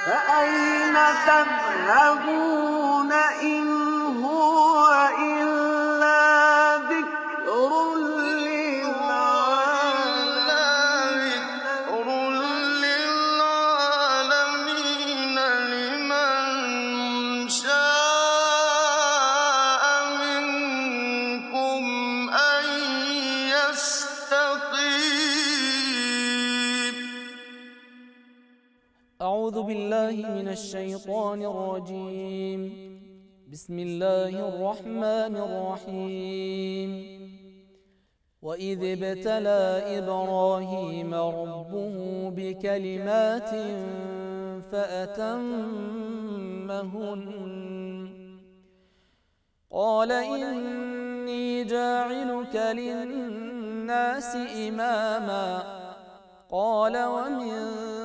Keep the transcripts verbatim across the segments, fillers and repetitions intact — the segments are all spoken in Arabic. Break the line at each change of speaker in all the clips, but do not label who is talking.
فأين تذهبون إن هو إلا ذكر
للعالمين لمن شاء منكم أن يستقيم.
أعوذ بالله من الشيطان الرجيم. بسم الله الرحمن الرحيم. وإذ ابتلى إبراهيم ربه بكلمات فأتمهن قال إني جاعلك للناس إماما قال ومن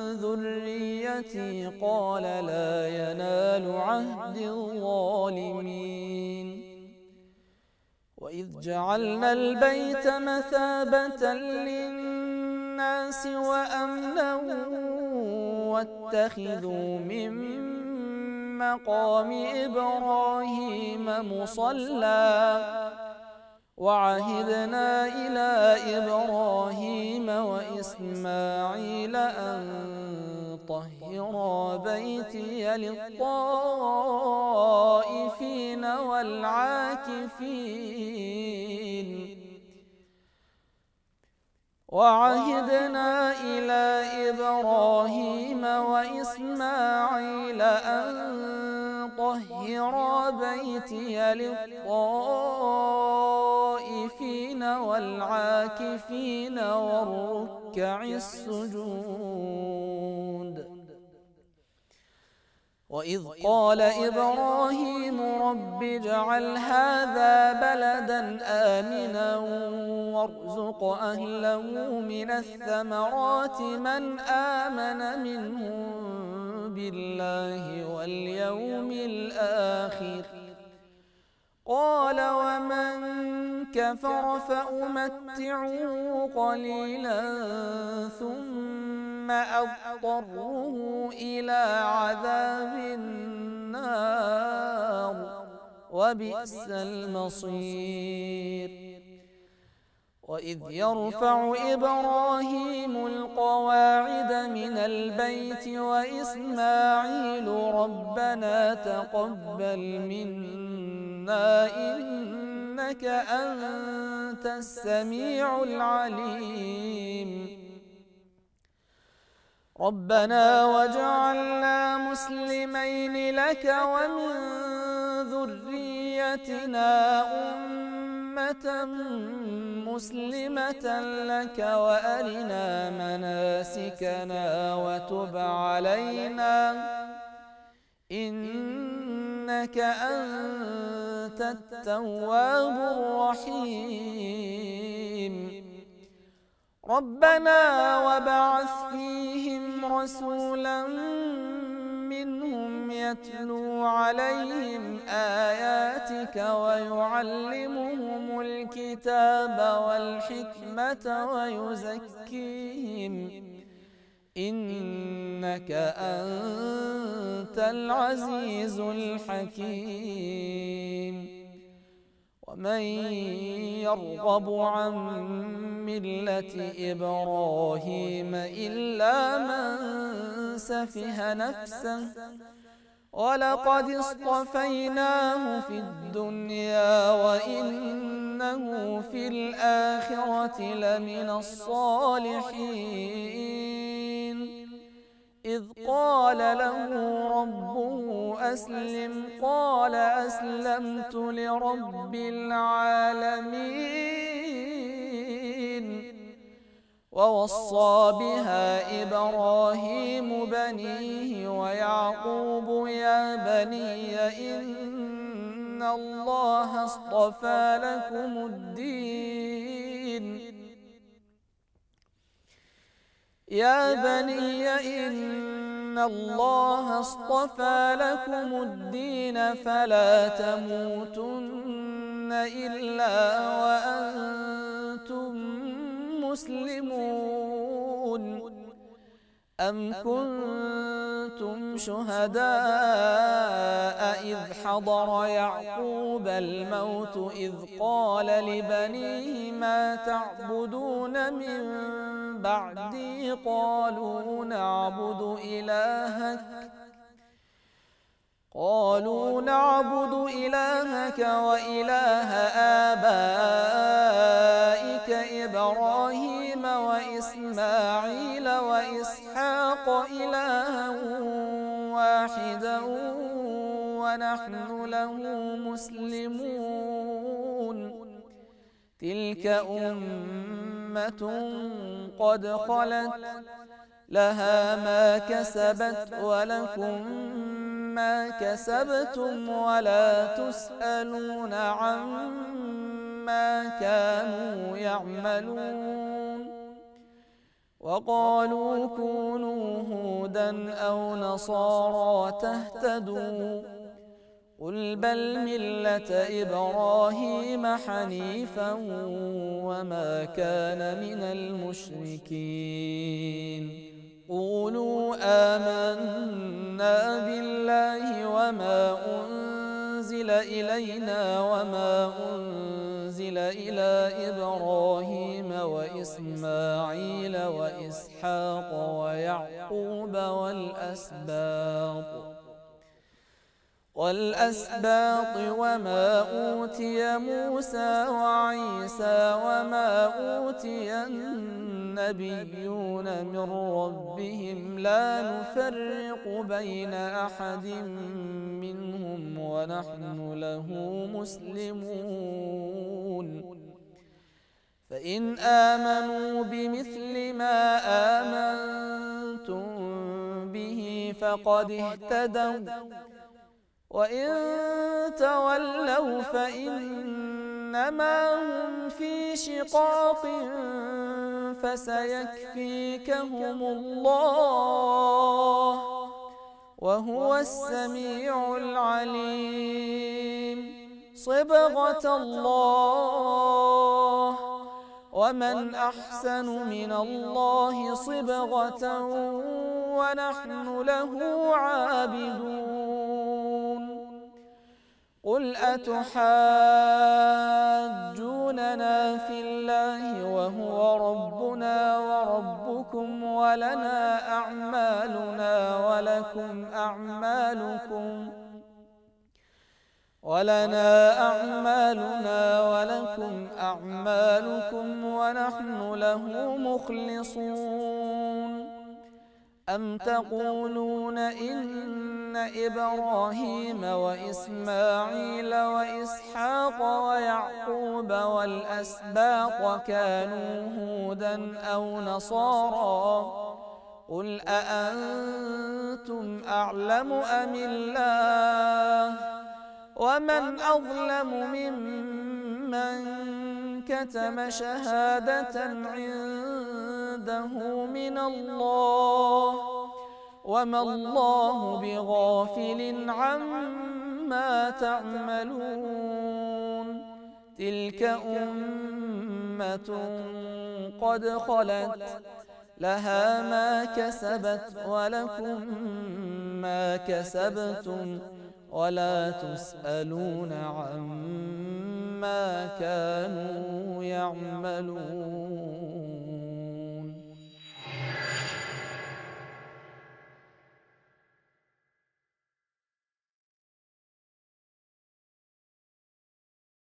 ذريتي قال لا ينال عهد الظالمين. وإذ جعلنا البيت مثابة للناس وأمنا واتخذوا من مقام إبراهيم مصلى وعهدنا إلى إبراهيم وإسماعيل أن طهرا بيتي للطائفين والعاكفين وعهدنا إلى إبراهيم وإسماعيل أن طهرا بيتي للطائفين والعاكفين والركع السجود. وإذ قال إبراهيم رب اجعل هذا بلدا آمنا وارزق أهله من الثمرات من آمن منهم بالله واليوم الآخر قال ومن كفر فأمتعه قليلا ثم أضطره إلى عذاب النار وبئس المصير. وإذ يرفع إبراهيم القواعد من البيت وإسماعيل ربنا تقبل منا إنك أنت السميع العليم. ربنا واجعلنا مسلمين لك ومن ذريتنا أمة مسلمة لك وأرنا مناسكنا وتب علينا إنك أنت التواب الرحيم. ربنا وابعث فيهم رسولا منهم يتلو عليهم آياتك ويعلمهم الكتاب والحكمة ويزكيهم إنك أنت العزيز الحكيم. ومن يرغب عن ملة إبراهيم إلا من سفه نفسه ولقد اصطفيناه في الدنيا وإنه في الآخرة لمن الصالحين. إذ قال له ربه أسلم قال أسلمت لرب العالمين. ووصى بها إبراهيم بنيه ويعقوب يا بني إن الله اصطفى لكم الدين يا بني إن الله اصطفى لكم الدين فلا تموتن إلا وأنتم مسلمون. أم كنتم كنتم شهداء إذ حضر يعقوب الموت إذ قال لبنيه ما تعبدون من بعدي قالوا نعبد إلهك قالوا نعبد إلهك وإله آبائك إبراهيم وإسماعيل وإسحاق إلها واحدا ونحن له مسلمون تلك أمة قد خلت لها ما كسبت ولكم ما كسبتم ولا تسألون عما كانوا يعملون وقالوا كونوا هودا أو نصارى تهتدوا قل بل ملة إبراهيم حنيفا وما كان من المشركين قولوا آمنا بالله وما أنزل إلينا وما أنزل إلى إبراهيم وإسماعيل وإسحاق ويعقوب والأسباط والأسباط وما أوتي موسى وعيسى وما أوتي النبيون من ربهم لا نفرق بين أحد منهم ونحن له مسلمون فإن آمنوا بمثل ما آمنتم به فقد اهتدوا وإن تولوا فإنما هم في شقاق فسيكفيكهم الله وهو السميع العليم صبغة الله ومن أحسن من الله صبغة ونحن له عابدون قل أتحاجوننا في الله وهو ربنا وربكم ولنا أعمالنا ولكم أعمالكم ولنا أعمالنا ولكم أعمالكم ونحن له مخلصون أم تقولون إن إبراهيم وإسماعيل وإسحاق ويعقوب والأسباط كانوا هودا أو نصارى قل أأنتم أعلم أم الله ومن أظلم ممن كتم شهادة عنده من الله وما الله بغافل عما تعملون تلك أمة قد خلت لها ما كسبت ولكم ما كسبتم ولا تسألون عما كانوا يعملون